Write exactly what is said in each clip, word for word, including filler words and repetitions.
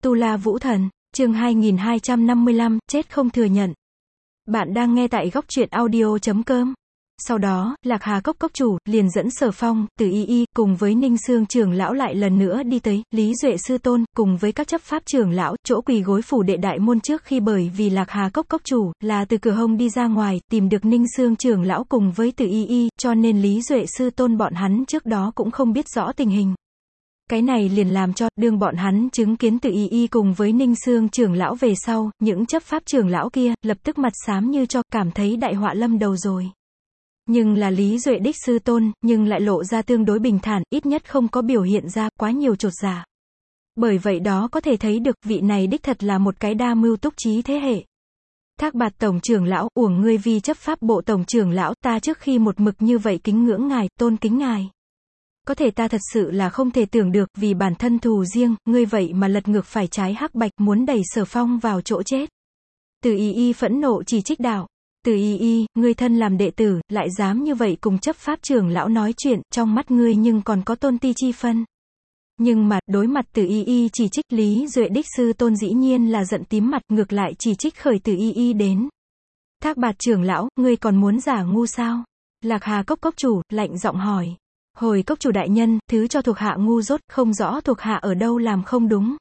Tu La Vũ Thần, chương hai nghìn hai trăm năm mươi lăm, chết không thừa nhận. Bạn đang nghe tại góc truyện audio chấm com. Sau đó, Lạc Hà Cốc cốc chủ, liền dẫn Sở Phong, Từ Y Y, cùng với Ninh Xương trưởng lão lại lần nữa đi tới, Lý Duệ sư tôn, cùng với các chấp pháp trưởng lão, chỗ quỳ gối phủ đệ đại môn trước khi bởi vì Lạc Hà Cốc cốc chủ, là từ cửa hông đi ra ngoài, tìm được Ninh Xương trưởng lão cùng với Từ Y Y, cho nên Lý Duệ sư tôn bọn hắn trước đó cũng không biết rõ tình hình. Cái này liền làm cho, đương bọn hắn chứng kiến Từ Y Y cùng với Ninh Xương trưởng lão về sau, những chấp pháp trưởng lão kia, lập tức mặt xám như cho, cảm thấy đại họa lâm đầu rồi. Nhưng là Lý Duệ đích sư tôn, nhưng lại lộ ra tương đối bình thản, ít nhất không có biểu hiện ra quá nhiều chột dạ. Bởi vậy đó có thể thấy được, vị này đích thật là một cái đa mưu túc trí thế hệ. Thác Bạt tổng trưởng lão, uổng ngươi vì chấp pháp bộ tổng trưởng lão, ta trước khi một mực như vậy kính ngưỡng ngài, tôn kính ngài. Có thể ta thật sự là không thể tưởng được, vì bản thân thù riêng, ngươi vậy mà lật ngược phải trái hắc bạch, muốn đẩy Sở Phong vào chỗ chết. Từ Y Y phẫn nộ chỉ trích đạo. Từ Y Y, ngươi thân làm đệ tử, lại dám như vậy cùng chấp pháp trưởng lão nói chuyện, trong mắt ngươi nhưng còn có tôn ti chi phân. Nhưng mà, đối mặt Từ Y Y chỉ trích, Lý Duệ đích sư tôn dĩ nhiên là giận tím mặt, ngược lại chỉ trích khởi Từ Y Y đến. Thác Bạt trưởng lão, ngươi còn muốn giả ngu sao? Lạc Hà Cốc cốc chủ, lạnh giọng hỏi. Hồi cốc chủ đại nhân, thứ cho thuộc hạ ngu dốt, không rõ thuộc hạ ở đâu làm không đúng.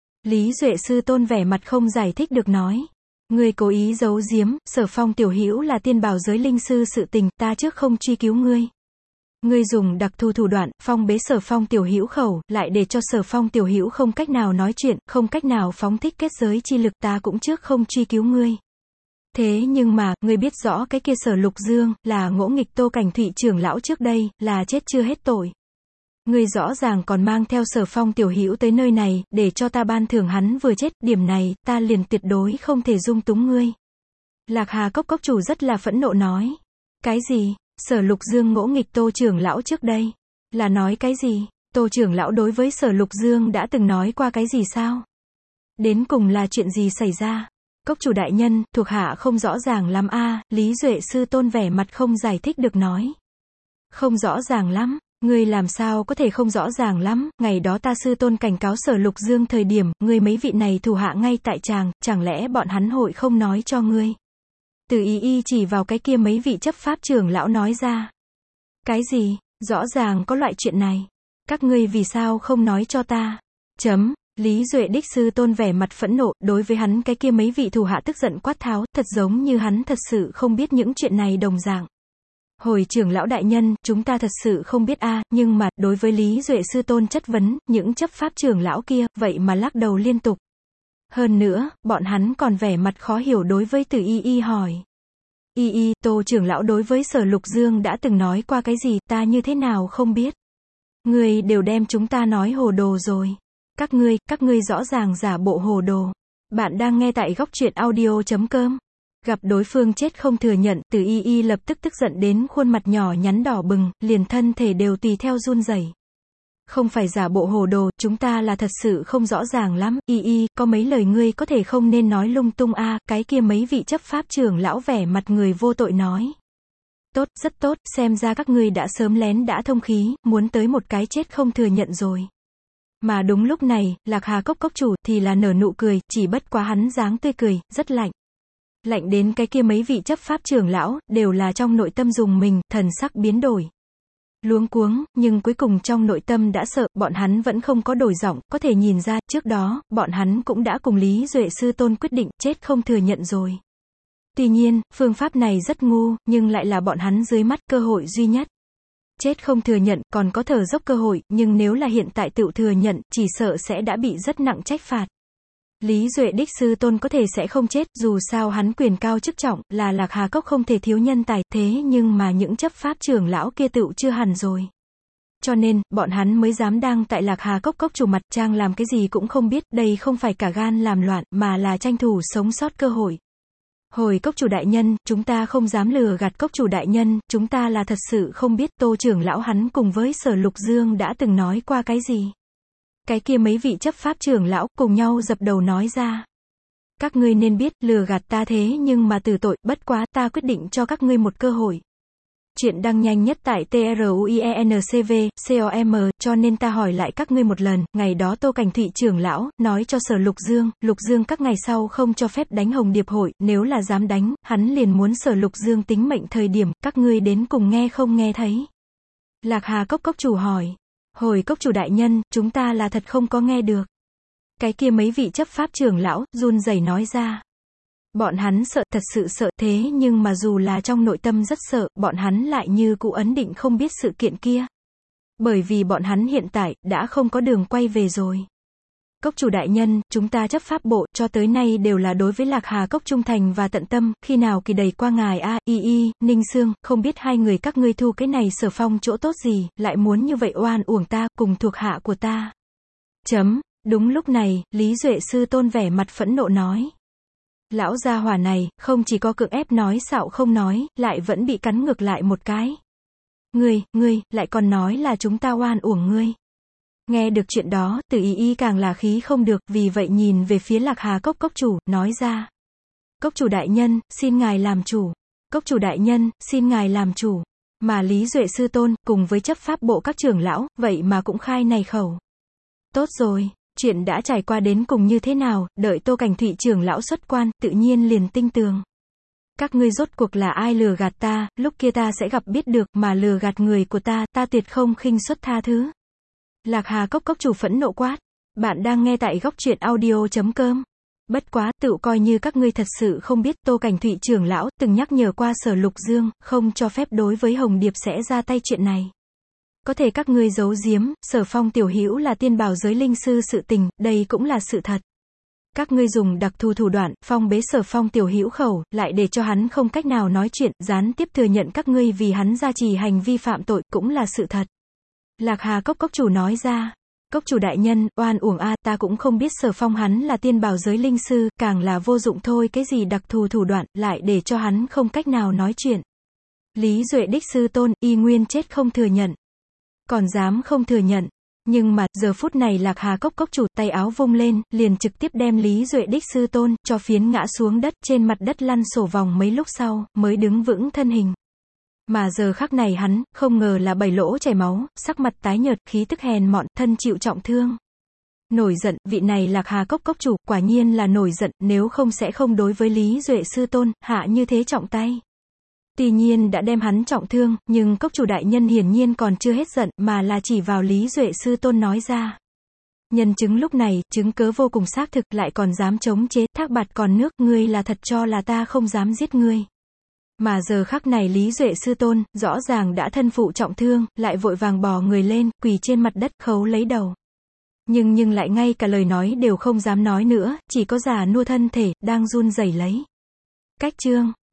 Lý Duệ sư tôn vẻ mặt không giải thích được nói. Ngươi cố ý giấu giếm, Sở Phong tiểu hữu là tiên bảo giới linh sư sự tình, ta trước không truy cứu ngươi. Ngươi dùng đặc thù thủ đoạn, phong bế Sở Phong tiểu hữu khẩu, lại để cho Sở Phong tiểu hữu không cách nào nói chuyện, không cách nào phóng thích kết giới chi lực, ta cũng trước không truy cứu ngươi. Thế nhưng mà, ngươi biết rõ cái kia Sở Lục Dương, là ngỗ nghịch Tô Cảnh Thụy trưởng lão trước đây, là chết chưa hết tội. Ngươi rõ ràng còn mang theo Sở Phong tiểu hữu tới nơi này, để cho ta ban thưởng hắn vừa chết, điểm này, ta liền tuyệt đối không thể dung túng ngươi. Lạc Hà Cốc cốc chủ rất là phẫn nộ nói. Cái gì? Sở Lục Dương ngỗ nghịch Tô trưởng lão trước đây? Là nói cái gì? Tô trưởng lão đối với Sở Lục Dương đã từng nói qua cái gì sao? Đến cùng là chuyện gì xảy ra? Cốc chủ đại nhân, thuộc hạ không rõ ràng lắm a. À, Lý Duệ sư tôn vẻ mặt không giải thích được nói. Không rõ ràng lắm, ngươi làm sao có thể không rõ ràng lắm, ngày đó ta sư tôn cảnh cáo Sở Lục Dương thời điểm, ngươi mấy vị này thủ hạ ngay tại tràng, chẳng lẽ bọn hắn hội không nói cho ngươi? Từ Y Y chỉ vào cái kia mấy vị chấp pháp trưởng lão nói ra. Cái gì? Rõ ràng có loại chuyện này. Các ngươi vì sao không nói cho ta? Chấm. Lý Duệ đích sư tôn vẻ mặt phẫn nộ, đối với hắn cái kia mấy vị thủ hạ tức giận quát tháo, thật giống như hắn thật sự không biết những chuyện này đồng dạng. Hồi trưởng lão đại nhân, chúng ta thật sự không biết a, nhưng mà, đối với Lý Duệ sư tôn chất vấn, những chấp pháp trưởng lão kia, vậy mà lắc đầu liên tục. Hơn nữa, bọn hắn còn vẻ mặt khó hiểu đối với Từ Y Y hỏi. Y Y, Tô trưởng lão đối với Sở Lục Dương đã từng nói qua cái gì, ta như thế nào không biết. Ngươi đều đem chúng ta nói hồ đồ rồi. Các ngươi, các ngươi rõ ràng giả bộ hồ đồ. Bạn đang nghe tại góc truyện audio chấm com. Gặp đối phương chết không thừa nhận, Từ Y Y lập tức tức giận đến khuôn mặt nhỏ nhắn đỏ bừng, liền thân thể đều tùy theo run rẩy. Không phải giả bộ hồ đồ, chúng ta là thật sự không rõ ràng lắm. Y Y, có mấy lời ngươi có thể không nên nói lung tung a. À, cái kia mấy vị chấp pháp trưởng lão vẻ mặt người vô tội nói. Tốt, rất tốt, xem ra các ngươi đã sớm lén đã thông khí, muốn tới một cái chết không thừa nhận rồi. Mà đúng lúc này, Lạc Hà Cốc cốc chủ, thì là nở nụ cười, chỉ bất quá hắn dáng tươi cười, rất lạnh. Lạnh đến cái kia mấy vị chấp pháp trưởng lão, đều là trong nội tâm dùng mình, thần sắc biến đổi. Luống cuống, nhưng cuối cùng trong nội tâm đã sợ, bọn hắn vẫn không có đổi giọng, có thể nhìn ra, trước đó, bọn hắn cũng đã cùng Lý Duệ sư tôn quyết định, chết không thừa nhận rồi. Tuy nhiên, phương pháp này rất ngu, nhưng lại là bọn hắn dưới mắt cơ hội duy nhất. Chết không thừa nhận, còn có thở dốc cơ hội, nhưng nếu là hiện tại tự thừa nhận, chỉ sợ sẽ đã bị rất nặng trách phạt. Lý Duệ đích sư tôn có thể sẽ không chết, dù sao hắn quyền cao chức trọng, là Lạc Hà Cốc không thể thiếu nhân tài, thế nhưng mà những chấp pháp trưởng lão kia tựu chưa hẳn rồi. Cho nên, bọn hắn mới dám đang tại Lạc Hà Cốc cốc chủ mặt trang làm cái gì cũng không biết, đây không phải cả gan làm loạn, mà là tranh thủ sống sót cơ hội. Hồi cốc chủ đại nhân, chúng ta không dám lừa gạt cốc chủ đại nhân, chúng ta là thật sự không biết Tô trưởng lão hắn cùng với Sở Lục Dương đã từng nói qua cái gì. Cái kia mấy vị chấp pháp trưởng lão cùng nhau dập đầu nói ra. Các ngươi nên biết, lừa gạt ta thế nhưng mà từ tội, bất quá ta quyết định cho các ngươi một cơ hội. Chuyện đăng nhanh nhất tại truencv chấm com, cho nên ta hỏi lại các ngươi một lần, ngày đó Tô Cảnh Thụy trưởng lão, nói cho Sở Lục Dương, Lục Dương các ngày sau không cho phép đánh Hồng Điệp hội, nếu là dám đánh, hắn liền muốn Sở Lục Dương tính mệnh thời điểm, các ngươi đến cùng nghe không nghe thấy. Lạc Hà Cốc Cốc chủ hỏi. Hồi Cốc chủ đại nhân, chúng ta là thật không có nghe được. Cái kia mấy vị chấp pháp trưởng lão, run rẩy nói ra. Bọn hắn sợ, thật sự sợ, thế nhưng mà dù là trong nội tâm rất sợ, bọn hắn lại như cũ ấn định không biết sự kiện kia. Bởi vì bọn hắn hiện tại, đã không có đường quay về rồi. Cốc chủ đại nhân, chúng ta chấp pháp bộ, cho tới nay đều là đối với Lạc Hà Cốc trung thành và tận tâm, khi nào kỳ đầy qua ngài a, y y, Ninh Sương, không biết hai người các ngươi thu cái này Sở Phong chỗ tốt gì, lại muốn như vậy oan uổng ta, cùng thuộc hạ của ta. Chấm, đúng lúc này, Lý Duệ sư tôn vẻ mặt phẫn nộ nói. Lão gia hỏa này, không chỉ có cưỡng ép nói xạo không nói, lại vẫn bị cắn ngược lại một cái. Ngươi, ngươi, lại còn nói là chúng ta oan uổng ngươi. Nghe được chuyện đó, Từ Y Y càng là khí không được, vì vậy nhìn về phía Lạc Hà Cốc Cốc chủ, nói ra. Cốc chủ đại nhân, xin ngài làm chủ. Cốc chủ đại nhân, xin ngài làm chủ. Mà Lý Duệ sư tôn, cùng với chấp pháp bộ các trưởng lão, vậy mà cũng khai này khẩu. Tốt rồi. Chuyện đã trải qua đến cùng như thế nào, đợi Tô Cảnh Thụy trưởng lão xuất quan, tự nhiên liền tinh tường. Các ngươi rốt cuộc là ai lừa gạt ta, lúc kia ta sẽ gặp biết được, mà lừa gạt người của ta, ta tuyệt không khinh suất tha thứ. Lạc Hà Cốc Cốc chủ phẫn nộ quát. Bạn đang nghe tại góc truyện audio chấm com. Bất quá, tự coi như các ngươi thật sự không biết, Tô Cảnh Thụy trưởng lão từng nhắc nhở qua Sở Lục Dương, không cho phép đối với Hồng Điệp sẽ ra tay chuyện này. Có thể các ngươi giấu giếm, Sở Phong tiểu hữu là tiên bảo giới linh sư sự tình, đây cũng là sự thật. Các ngươi dùng đặc thù thủ đoạn, phong bế Sở Phong tiểu hữu khẩu, lại để cho hắn không cách nào nói chuyện, gián tiếp thừa nhận các ngươi vì hắn gia trì hành vi phạm tội, cũng là sự thật. Lạc Hà Cốc Cốc chủ nói ra. Cốc chủ đại nhân, oan uổng a, ta cũng không biết Sở Phong hắn là tiên bảo giới linh sư, càng là vô dụng thôi, cái gì đặc thù thủ đoạn, lại để cho hắn không cách nào nói chuyện. Lý Duệ đích sư tôn, y nguyên chết không thừa nhận. Còn dám không thừa nhận. Nhưng mà, giờ phút này Lạc Hà Cốc Cốc chủ tay áo vung lên, liền trực tiếp đem Lý Duệ đích sư tôn, cho phiến ngã xuống đất, trên mặt đất lăn sổ vòng mấy lúc sau, mới đứng vững thân hình. Mà giờ khắc này hắn, không ngờ là bảy lỗ chảy máu, sắc mặt tái nhợt, khí tức hèn mọn, thân chịu trọng thương. Nổi giận, vị này Lạc Hà Cốc Cốc chủ, quả nhiên là nổi giận, nếu không sẽ không đối với Lý Duệ sư tôn, hạ như thế trọng tay. Tuy nhiên đã đem hắn trọng thương, nhưng Cốc chủ đại nhân hiển nhiên còn chưa hết giận, mà là chỉ vào Lý Duệ sư tôn nói ra. Nhân chứng lúc này, chứng cớ vô cùng xác thực, lại còn dám chống chế, thác bạt còn nước, ngươi là thật cho là ta không dám giết ngươi. Mà giờ khắc này Lý Duệ sư tôn, rõ ràng đã thân phụ trọng thương, lại vội vàng bò người lên, quỳ trên mặt đất, khấu lấy đầu. Nhưng nhưng lại ngay cả lời nói đều không dám nói nữa, chỉ có già nua thân thể, đang run rẩy lấy. Cách chương.